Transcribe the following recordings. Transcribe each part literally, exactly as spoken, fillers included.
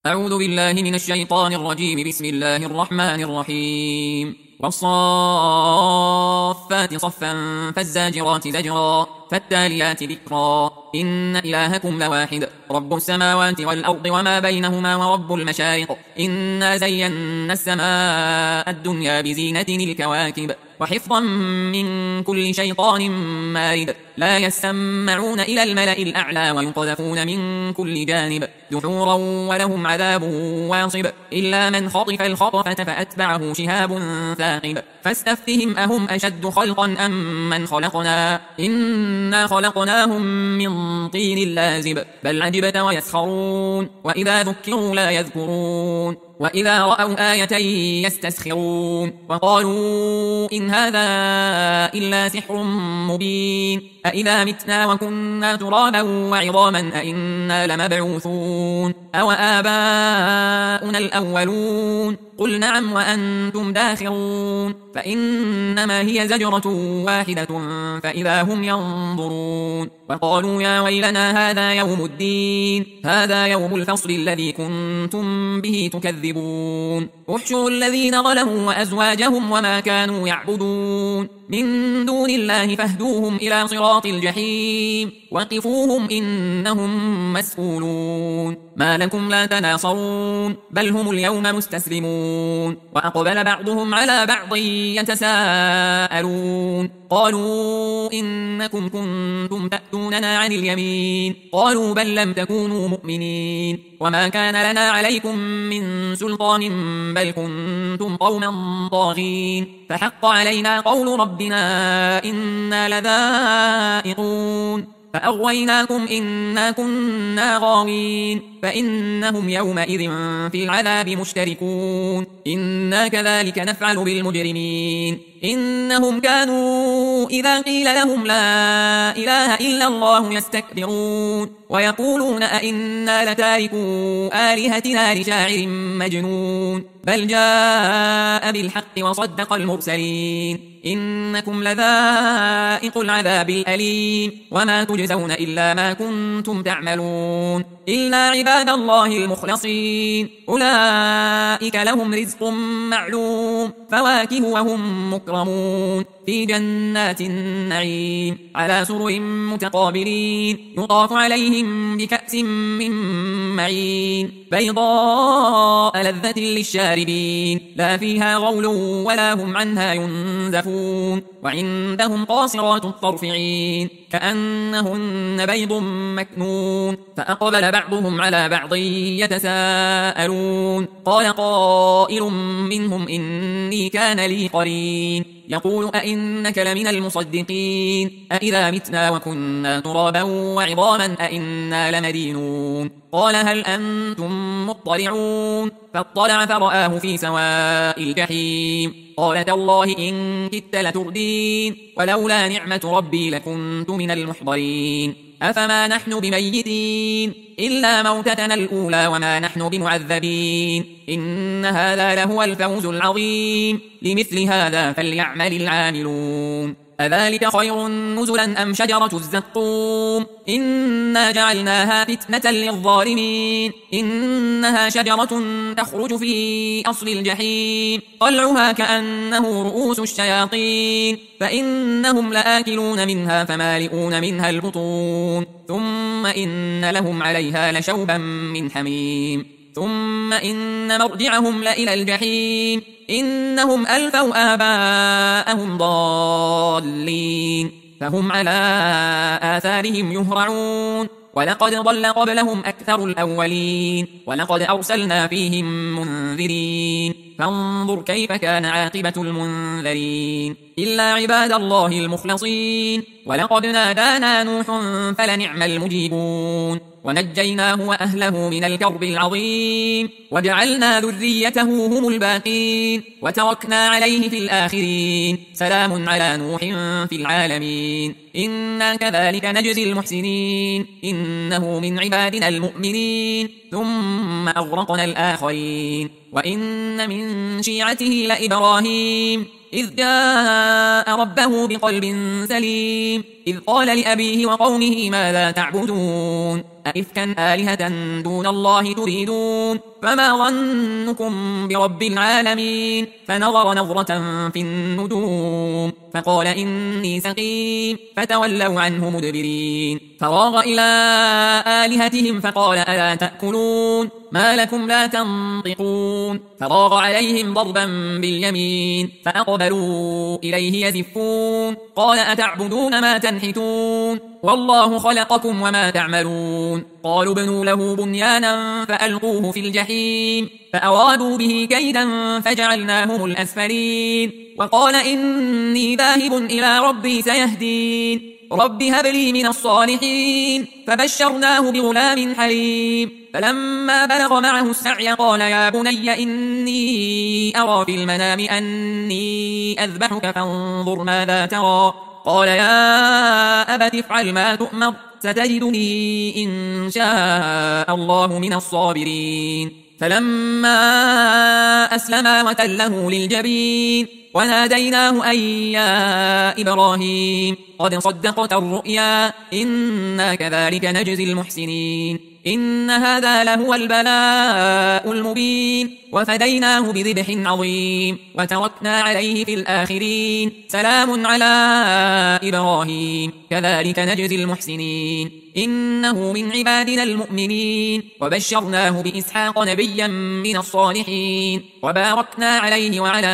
أعوذ بالله من الشيطان الرجيم. بسم الله الرحمن الرحيم. والصافات صفا فالزاجرات زجرا فالتاليات ذكرا إن إلهكم لواحد رب السماوات والأرض وما بينهما ورب المشارق إنا زينا السماء الدنيا بزينة الكواكب وحفظا من كل شيطان مارد لا يسمعون إلى الملأ الأعلى ويقذفون من كل جانب دحورا ولهم عذاب واصب إلا من خطف الخطفة فأتبعه شهاب ثاقب فاستفتهم أهم أشد خلقا أم من خلقنا إنا خلقناهم من طين لازب بل عجبت ويسخرون وإذا ذكروا لا يذكرون وإذا رأوا آية يستسخرون وقالوا إن هذا إلا سحر مبين أإذا متنا وكنا ترابا وعظاما أإنا لمبعوثون أو آباؤنا الأولون قل نعم وأنتم داخرون فإنما هي زجرة واحدة فإذا هم ينظرون وقالوا يا ويلنا هذا يوم الدين هذا يوم الفصل الذي كنتم به تكذبون احشروا الذين ظلموا وأزواجهم وما كانوا يعبدون من دون الله فاهدوهم إلى صراط الجحيم وقفوهم إنهم مسؤولون ما لكم لا تناصرون بل هم اليوم مستسلمون وأقبل بعضهم على بعض يتساءلون قالوا إنكم كنتم تأتوننا عن اليمين قالوا بل لم تكونوا مؤمنين وما كان لنا عليكم من سلطان بل كنتم قوما طاغين فحق علينا قول ربنا إنا لذائقون فأغويناكم إنا كنا غاوين فإنهم يومئذ في العذاب مشتركون إنا كذلك نفعل بالمجرمين إنهم كانوا إذا قيل لهم لا إله إلا الله يستكبرون ويقولون أئنا لتاركوا آلهتنا لشاعر مجنون بل جاء بالحق وصدق المرسلين إنكم لذائق العذاب الأليم وما تجزون إلا ما كنتم تعملون إلا عباد الله المخلصين أولئك لهم رزق معلوم فواكه وهم مكرمون في جنات النعيم على سرر متقابلين يطاف عليهم بكأس من معين بيضاء لذة للشاربين لا فيها غول ولا هم عنها ينزفون وعندهم قاصرات الطرف عين كأنهن بيض مكنون فأقبل بعضهم على بعض يتساءلون قال قائل منهم إني كان لي قرين يقول أئنك لمن المصدقين أئذا متنا وكنا ترابا وعظاما أئنا لمدينون قال هل أنتم مطلعون فاطلع فرآه في سواء الجحيم قال تالله إن كدت لتردين ولولا نعمة ربي لكنت من المحضرين أفما نحن بميتين إلا موتتنا الأولى وما نحن بمعذبين إن هذا لهو الفوز العظيم لمثل هذا فليعمل العاملون أذلك خير نزلا أم شجرة الزقوم إنا جعلناها فتنة للظالمين إنها شجرة تخرج في أصل الجحيم طلعها كأنه رؤوس الشياطين فإنهم لآكلون منها فمالئون منها البطون ثم إن لهم عليها لشوبا من حميم ثم إن مرجعهم لإلى الجحيم إنهم ألفوا آباءهم ضالين فهم على آثارهم يهرعون ولقد ضل قبلهم أكثر الأولين ولقد أرسلنا فيهم منذرين فانظر كيف كان عاقبة المنذرين إلا عباد الله المخلصين ولقد نادانا نوح فلنعم المجيبون ونجيناه وأهله من الكرب العظيم وجعلنا ذريته هم الباقين وتركنا عليه في الآخرين سلام على نوح في العالمين إنا كذلك نجزي المحسنين إنه من عبادنا المؤمنين ثم أغرقنا الآخرين وإن من شيعته لإبراهيم إذ جاء ربه بقلب سليم إذ قال لأبيه وقومه ماذا تعبدون أئفكا آلهة دون الله تريدون فما ظنكم برب العالمين فنظر نظرة في النجوم فقال إني سقيم فتولوا عنه مدبرين فراغ إلى آلهتهم فقال ألا تأكلون ما لكم لا تنطقون فراغ عليهم ضربا باليمين فأقبلوا إليه يزفون قال أتعبدون ما تنحتون والله خلقكم وما تعملون قالوا ابنوا له بنيانا فألقوه في الجحيم فأرادوا به كيدا فجعلناهم الأسفلين وقال إني ذاهب إلى ربي سيهدين رب هب لي من الصالحين فبشرناه بغلام حليم فلما بلغ معه السعي قال يا بني إني أرى في المنام أني أذبحك فانظر ماذا ترى قال يا أبت افعل ما تؤمر ستجدني إن شاء الله من الصابرين فلما أسلما وتله للجبين وناديناه أن يا إبراهيم قد صدقت الرؤيا إنا كذلك نجزي المحسنين إن هذا لهو البلاء المبين وفديناه بذبح عظيم وتركنا عليه في الآخرين سلام على إبراهيم كذلك نجزي المحسنين إنه من عبادنا المؤمنين وبشرناه بإسحاق نبيا من الصالحين وباركنا عليه وعلى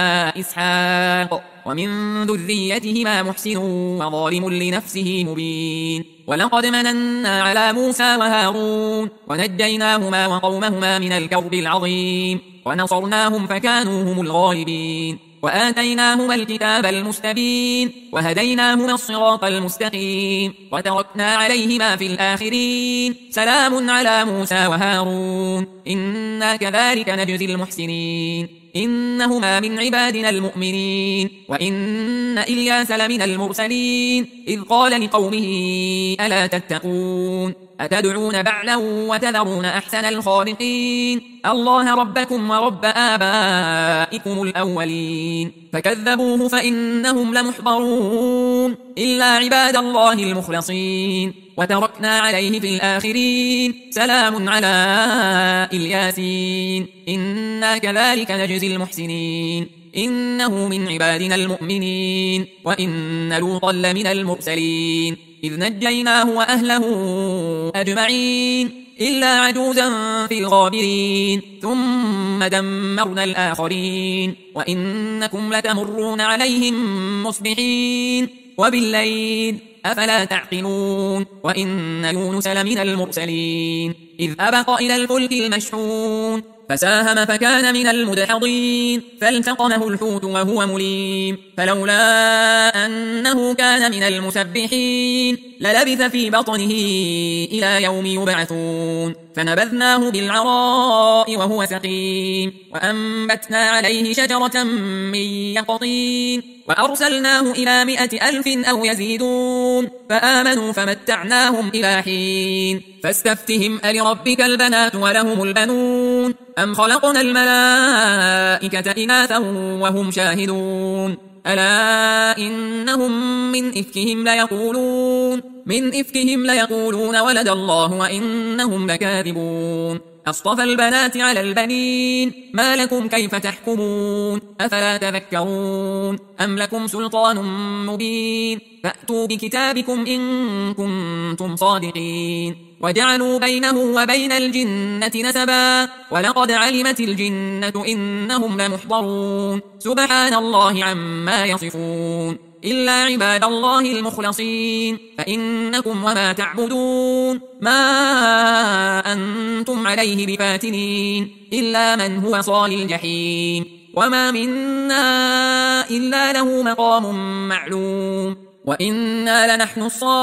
إسحاق ومن ذريتهما محسن وظالم لنفسه مبين ولقد مننا على موسى وهارون ونجيناهما وقومهما من الكرب العظيم ونصرناهم فكانوا هم الغالبين وآتيناهما الكتاب المستبين وهديناهما الصراط المستقيم وتركنا عليهما في الآخرين سلام على موسى وهارون إنا كذلك نجزي المحسنين إنهما من عبادنا المؤمنين وإن إلياس لمن المرسلين إذ قال لقومه ألا تتقون أتدعون بعلا وتذرون أحسن الخالقين الله ربكم ورب آبائكم الأولين فكذبوه فإنهم لمحضرون إلا عباد الله المخلصين وتركنا عليه في الآخرين سلام على الياسين إنا كذلك نجزي المحسنين إنه من عبادنا المؤمنين وإن لوطا لمن المرسلين إذ نجيناه وأهله أجمعين إلا عجوزا في الغابرين ثم دمرنا الآخرين وإنكم لتمرون عليهم مصبحين وبالليل أفلا تعقلون وإن يونس لمن المرسلين إذ أبق إلى الفلك المشحون فساهم فكان من المدحضين فالتقمه الحوت وهو مليم فلولا أنه كان من المسبحين للبث في بطنه إلى يوم يبعثون فنبذناه بالعراء وهو سقيم وأنبتنا عليه شجرة من يقطين وأرسلناه إلى مائة ألف أو يزيدون فآمنوا فمتعناهم إلى حين فاستفتهم ألربك البنات ولهم البنون أم خلقنا الملائكة إناثا وهم شاهدون ألا إنهم من إفكهم ليقولون من إفكهم ليقولون ولد الله وإنهم لكاذبون أصطفى البنات على البنين ما لكم كيف تحكمون أفلا تذكرون أم لكم سلطان مبين فأتوا بكتابكم إن كنتم صادقين وجعلوا بينه وبين الجنة نسبا ولقد علمت الجنة إنهم لمحضرون سبحان الله عما يصفون إلا عباد الله المخلصين فإنكم وما تعبدون ما أنتم عليه بفاتنين إلا من هو صال الجحيم وما منا إلا له مقام معلوم وإنا لنحن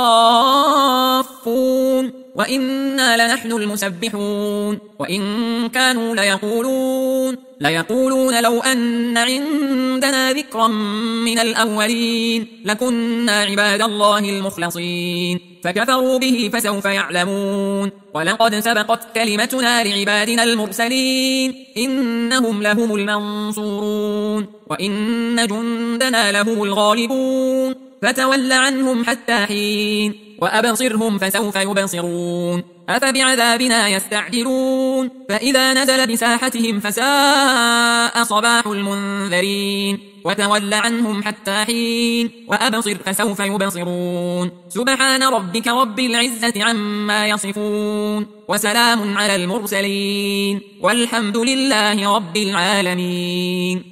الصافون وإنا لنحن المسبحون وإن كانوا ليقولون ليقولون لو أن عندنا ذكرا من الأولين لكنا عباد الله المخلصين فكفروا به فسوف يعلمون ولقد سبقت كلمتنا لعبادنا المرسلين إنهم لهم المنصورون وإن جندنا لهم الغالبون فتول عنهم حتى حين وأبصرهم فسوف يبصرون أفبعذابنا يستعجلون فإذا نزل بساحتهم فساء صباح المنذرين وتول عنهم حتى حين وأبصر فسوف يبصرون سبحان ربك رب العزة عما يصفون وسلام على المرسلين والحمد لله رب العالمين.